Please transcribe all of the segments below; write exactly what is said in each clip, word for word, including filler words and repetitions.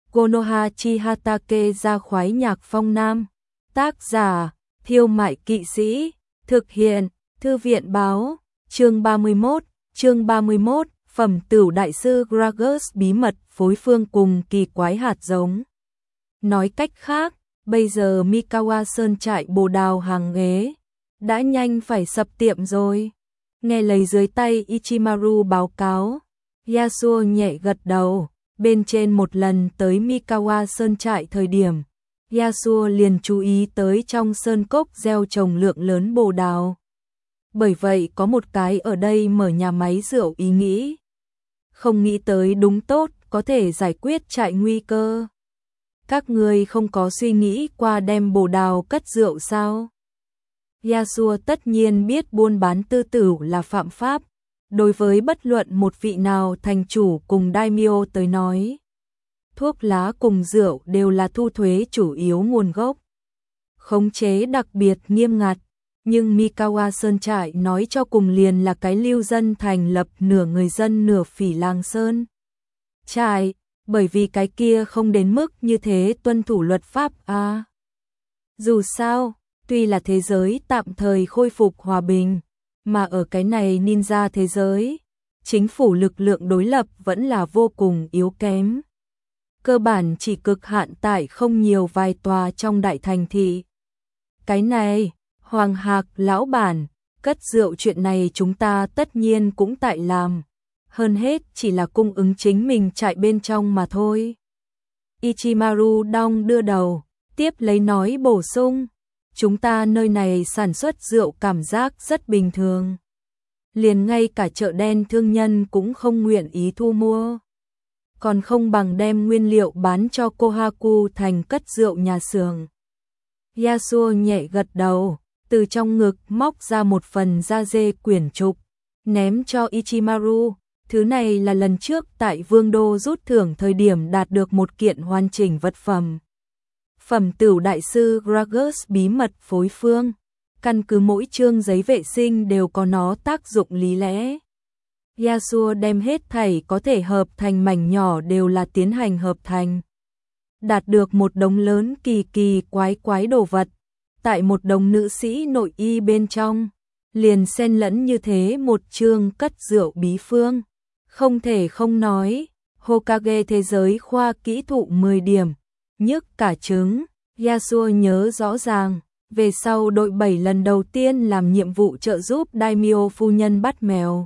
Konoha Chihatake ra khoái nhạc phong nam. Tác giả, Thiêu Mại Kỵ Sĩ. Thực hiện, Thư viện báo. Chương ba mươi mốt, chương ba mươi mốt, Phẩm Tửu Đại sư Gragas bí mật phối phương cùng kỳ quái hạt giống. Nói cách khác, bây giờ Mikawa Sơn trại bồ đào hàng ghế đã nhanh phải sập tiệm rồi. Nghe lời dưới tay Ichimaru báo cáo, Yasuo nhẹ gật đầu. Bên trên một lần tới Mikawa Sơn trại thời điểm, Yasuo liền chú ý tới trong sơn cốc gieo trồng lượng lớn bồ đào. Bởi vậy có một cái ở đây mở nhà máy rượu ý nghĩ. Không nghĩ tới đúng tốt, có thể giải quyết trại nguy cơ. Các người không có suy nghĩ qua đem bồ đào cất rượu sao? Yasuo tất nhiên biết buôn bán tư tử là phạm pháp. Đối với bất luận một vị nào thành chủ cùng daimyo tới nói, thuốc lá cùng rượu đều là thu thuế chủ yếu nguồn gốc. Khống chế đặc biệt nghiêm ngặt, nhưng Mikawa Sơn trại nói cho cùng liền là cái lưu dân thành lập nửa người dân nửa phỉ làng sơn trại, bởi vì cái kia không đến mức như thế tuân thủ luật pháp à. Dù sao, tuy là thế giới tạm thời khôi phục hòa bình, mà ở cái này ninja thế giới, chính phủ lực lượng đối lập vẫn là vô cùng yếu kém. Cơ bản chỉ cực hạn tại không nhiều vài tòa trong đại thành thị. Cái này, Hoàng Hạc lão bản, cất rượu chuyện này chúng ta tất nhiên cũng tại làm. Hơn hết chỉ là cung ứng chính mình chạy bên trong mà thôi. Ichimaru đong đưa đầu, tiếp lấy nói bổ sung. Chúng ta nơi này sản xuất rượu cảm giác rất bình thường. Liền ngay cả chợ đen thương nhân cũng không nguyện ý thu mua. Còn không bằng đem nguyên liệu bán cho Kohaku thành cất rượu nhà xưởng. Yasuo nhẹ gật đầu, từ trong ngực móc ra một phần da dê quyển trục, ném cho Ichimaru. Thứ này là lần trước tại Vương Đô rút thưởng thời điểm đạt được một kiện hoàn chỉnh vật phẩm. Phẩm Tửu Đại sư Gragas bí mật phối phương, căn cứ mỗi chương giấy vệ sinh đều có nó tác dụng lý lẽ. Yasuo đem hết thảy có thể hợp thành mảnh nhỏ đều là tiến hành hợp thành. Đạt được một đống lớn kỳ kỳ quái quái đồ vật, tại một đống nữ sĩ nội y bên trong, liền xen lẫn như thế một chương cất rượu bí phương. Không thể không nói, Hokage thế giới khoa kỹ thụ mười điểm. Nhức cả trứng, Yasuo nhớ rõ ràng, về sau đội bảy lần đầu tiên làm nhiệm vụ trợ giúp daimyo phu nhân bắt mèo.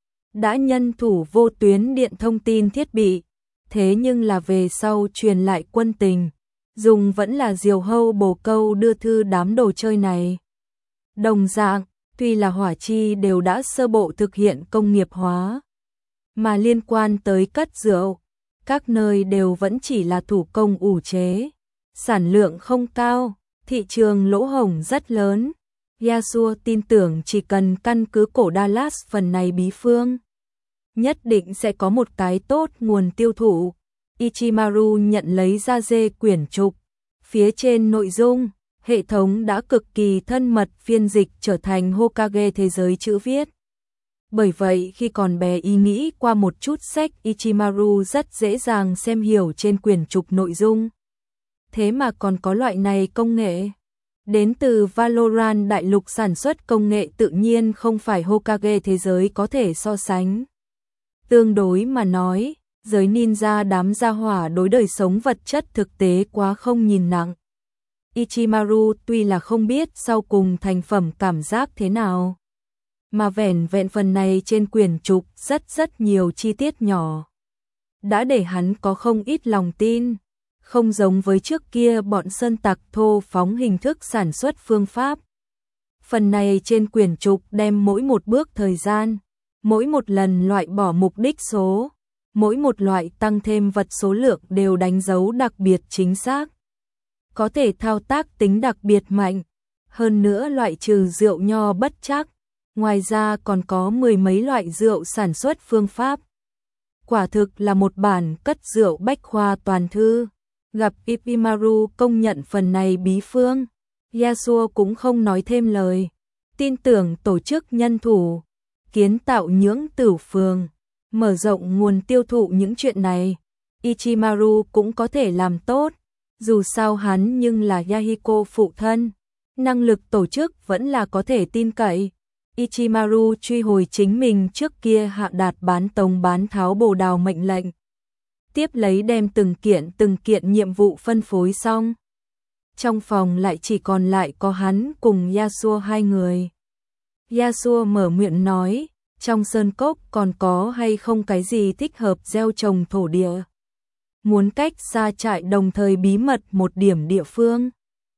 Đã nhân thủ vô tuyến điện thông tin thiết bị, thế nhưng là về sau truyền lại quân tình, dùng vẫn là diều hâu bồ câu đưa thư đám đồ chơi này. Đồng dạng, tuy là hỏa chi đều đã sơ bộ thực hiện công nghiệp hóa, mà liên quan tới cất rượu, các nơi đều vẫn chỉ là thủ công ủ chế, sản lượng không cao, thị trường lỗ hổng rất lớn. Yasuo tin tưởng chỉ cần căn cứ cổ Dallas phần này bí phương, nhất định sẽ có một cái tốt nguồn tiêu thụ. Ichimaru nhận lấy ra dê quyển trục, phía trên nội dung, hệ thống đã cực kỳ thân mật phiên dịch trở thành Hokage thế giới chữ viết. Bởi vậy khi còn bé ý nghĩ qua một chút sách, Ichimaru rất dễ dàng xem hiểu trên quyển trục nội dung. Thế mà còn có loại này công nghệ. Đến từ Valorant đại lục sản xuất công nghệ tự nhiên không phải Hokage thế giới có thể so sánh. Tương đối mà nói, giới ninja đám gia hỏa đối đời sống vật chất thực tế quá không nhìn nặng. Ichimaru tuy là không biết sau cùng thành phẩm cảm giác thế nào, mà vẻn vẹn phần này trên quyển trục rất rất nhiều chi tiết nhỏ, đã để hắn có không ít lòng tin. Không giống với trước kia bọn sơn tặc thô phóng hình thức sản xuất phương pháp. Phần này trên quyển trục đem mỗi một bước thời gian, mỗi một lần loại bỏ mục đích số, mỗi một loại tăng thêm vật số lượng đều đánh dấu đặc biệt chính xác. Có thể thao tác tính đặc biệt mạnh, hơn nữa loại trừ rượu nho bất chắc, ngoài ra còn có mười mấy loại rượu sản xuất phương pháp. Quả thực là một bản cất rượu bách khoa toàn thư. Gặp Ichimaru công nhận phần này bí phương, Yasuo cũng không nói thêm lời, tin tưởng tổ chức nhân thủ, kiến tạo nhưỡng tử phường, mở rộng nguồn tiêu thụ những chuyện này. Ichimaru cũng có thể làm tốt, dù sao hắn nhưng là Yahiko phụ thân, năng lực tổ chức vẫn là có thể tin cậy. Ichimaru truy hồi chính mình trước kia hạ đạt bán tông bán tháo bồ đào mệnh lệnh. Tiếp lấy đem từng kiện từng kiện nhiệm vụ phân phối xong. Trong phòng lại chỉ còn lại có hắn cùng Yasuo hai người. Yasuo mở miệng nói, trong sơn cốc còn có hay không cái gì thích hợp gieo trồng thổ địa. Muốn cách xa trại đồng thời bí mật một điểm địa phương.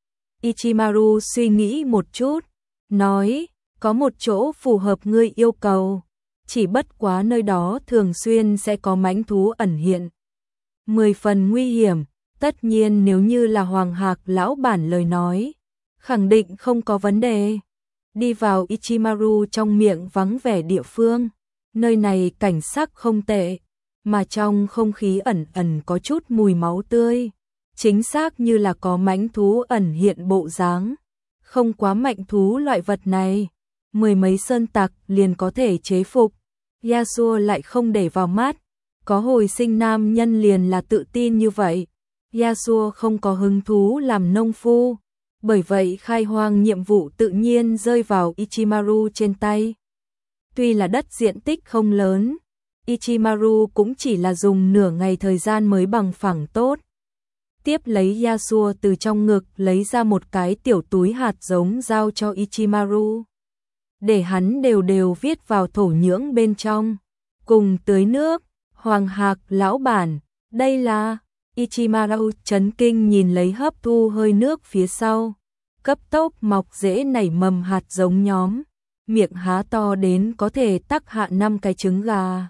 Ichimaru suy nghĩ một chút, nói, có một chỗ phù hợp ngươi yêu cầu, chỉ bất quá nơi đó thường xuyên sẽ có mãnh thú ẩn hiện. Mười phần nguy hiểm, tất nhiên nếu như là Hoàng Hạc lão bản lời nói, khẳng định không có vấn đề. Đi vào Ichimaru trong miệng vắng vẻ địa phương, nơi này cảnh sắc không tệ, mà trong không khí ẩn ẩn có chút mùi máu tươi, chính xác như là có mãnh thú ẩn hiện bộ dáng. Không quá mạnh thú loại vật này, mười mấy sơn tặc liền có thể chế phục. Yasuo lại không để vào mắt, có hồi sinh nam nhân liền là tự tin như vậy. Yasuo không có hứng thú làm nông phu, bởi vậy khai hoang nhiệm vụ tự nhiên rơi vào Ichimaru trên tay. Tuy là đất diện tích không lớn, Ichimaru cũng chỉ là dùng nửa ngày thời gian mới bằng phẳng tốt. Tiếp lấy Yasuo từ trong ngực lấy ra một cái tiểu túi hạt giống giao cho Ichimaru. Để hắn đều đều viết vào thổ nhưỡng bên trong, cùng tưới nước. Hoàng Hạc lão bản, đây là... Ichimaru chấn kinh nhìn lấy hấp thu hơi nước phía sau, cấp tốc mọc rễ nảy mầm hạt giống nhóm, miệng há to đến có thể tắc hạ năm cái trứng gà.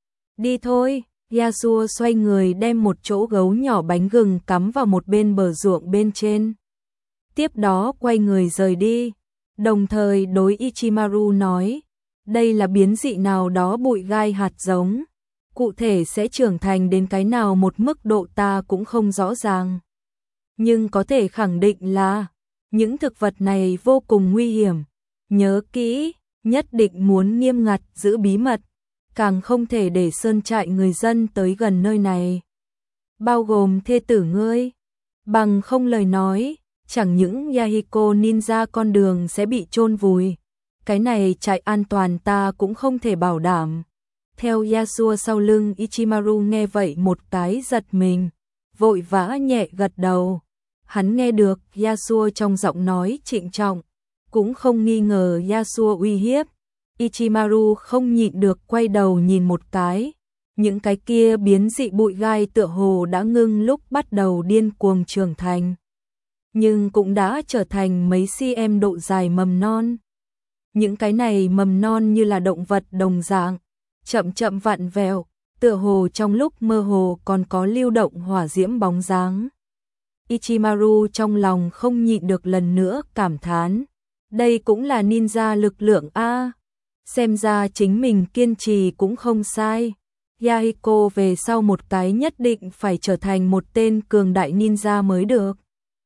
Đi thôi, Yasuo xoay người đem một chỗ gấu nhỏ bánh gừng cắm vào một bên bờ ruộng bên trên. Tiếp đó quay người rời đi, đồng thời đối Ichimaru nói, đây là biến dị nào đó bụi gai hạt giống. Cụ thể sẽ trưởng thành đến cái nào một mức độ ta cũng không rõ ràng. Nhưng có thể khẳng định là, những thực vật này vô cùng nguy hiểm. Nhớ kỹ, nhất định muốn nghiêm ngặt giữ bí mật, càng không thể để sơn trại người dân tới gần nơi này. Bao gồm thê tử ngươi, bằng không lời nói, chẳng những Yahiko ninja con đường sẽ bị chôn vùi. Cái này trại an toàn ta cũng không thể bảo đảm. Theo Yasuo sau lưng Ichimaru nghe vậy một cái giật mình, vội vã nhẹ gật đầu. Hắn nghe được Yasuo trong giọng nói trịnh trọng, cũng không nghi ngờ Yasuo uy hiếp. Ichimaru không nhịn được quay đầu nhìn một cái, những cái kia biến dị bụi gai tựa hồ đã ngưng lúc bắt đầu điên cuồng trưởng thành, nhưng cũng đã trở thành mấy cm độ dài mầm non. Những cái này mầm non như là động vật đồng dạng, chậm chậm vặn vẹo, tựa hồ trong lúc mơ hồ còn có lưu động hỏa diễm bóng dáng. Ichimaru trong lòng không nhịn được lần nữa cảm thán, đây cũng là ninja lực lượng a. Xem ra chính mình kiên trì cũng không sai. Yahiko về sau một cái nhất định phải trở thành một tên cường đại ninja mới được.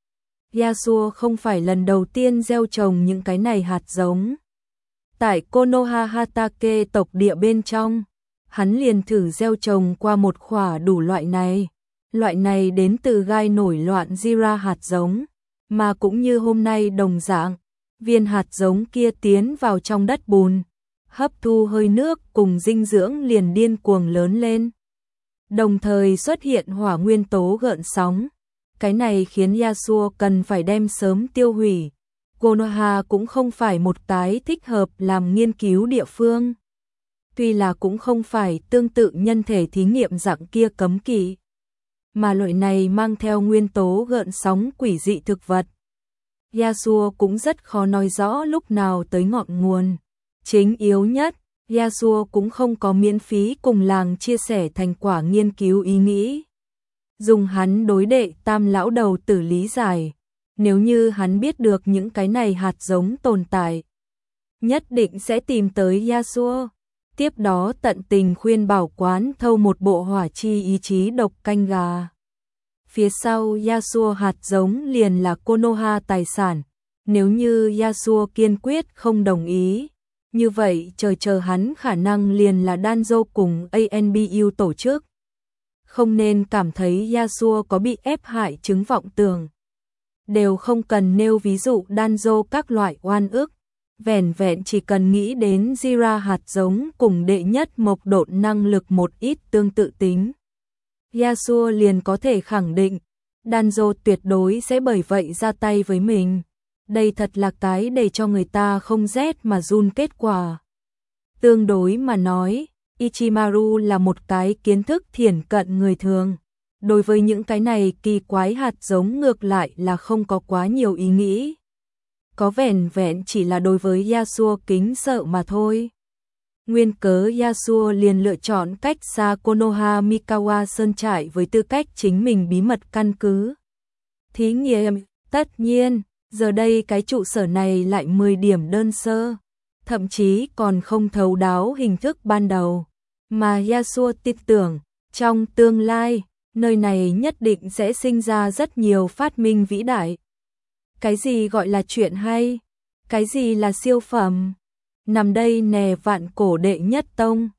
Yasuo không phải lần đầu tiên gieo trồng những cái này hạt giống. Tại Konoha Hatake tộc địa bên trong, hắn liền thử gieo trồng qua một khỏa đủ loại này. Loại này đến từ gai nổi loạn Jira hạt giống, mà cũng như hôm nay đồng dạng, viên hạt giống kia tiến vào trong đất bùn, hấp thu hơi nước cùng dinh dưỡng liền điên cuồng lớn lên. Đồng thời xuất hiện hỏa nguyên tố gợn sóng, cái này khiến Yasuo cần phải đem sớm tiêu hủy. Konoha cũng không phải một cái thích hợp làm nghiên cứu địa phương. Tuy là cũng không phải tương tự nhân thể thí nghiệm dạng kia cấm kỵ, mà loại này mang theo nguyên tố gợn sóng quỷ dị thực vật. Yasuo cũng rất khó nói rõ lúc nào tới ngọn nguồn. Chính yếu nhất, Yasuo cũng không có miễn phí cùng làng chia sẻ thành quả nghiên cứu ý nghĩ. Dùng hắn đối đệ tam lão đầu tử lý giải, nếu như hắn biết được những cái này hạt giống tồn tại, nhất định sẽ tìm tới Yasuo. Tiếp đó tận tình khuyên bảo quán thâu một bộ hỏa chi ý chí độc canh gà. Phía sau Yasuo hạt giống liền là Konoha tài sản. Nếu như Yasuo kiên quyết không đồng ý, như vậy chờ chờ hắn khả năng liền là Danzo cùng a en bê u tổ chức. không nên cảm thấy Yasuo có bị ép hại chứng vọng tưởng. Đều không cần nêu ví dụ Danzo các loại oan ức, vẻn vẹn chỉ cần nghĩ đến Jira hạt giống cùng đệ nhất mộc độn năng lực một ít tương tự tính. Yasuo liền có thể khẳng định, Danzo tuyệt đối sẽ bởi vậy ra tay với mình. Đây thật là cái để cho người ta không rét mà run kết quả. Tương đối mà nói, Ichimaru là một cái kiến thức thiển cận người thường. Đối với những cái này kỳ quái hạt giống ngược lại là không có quá nhiều ý nghĩ. Có vẻn vẹn chỉ là đối với Yasuo kính sợ mà thôi. Nguyên cớ Yasuo liền lựa chọn cách xa Konoha Mikawa Sơn trại với tư cách chính mình bí mật căn cứ. Thí nghiệm, tất nhiên, giờ đây cái trụ sở này lại mười điểm đơn sơ, thậm chí còn không thấu đáo hình thức ban đầu. Mà Yasuo tin tưởng, trong tương lai, nơi này nhất định sẽ sinh ra rất nhiều phát minh vĩ đại. Cái gì gọi là chuyện hay? Cái gì là siêu phẩm? Nằm đây nè vạn cổ đệ nhất tông.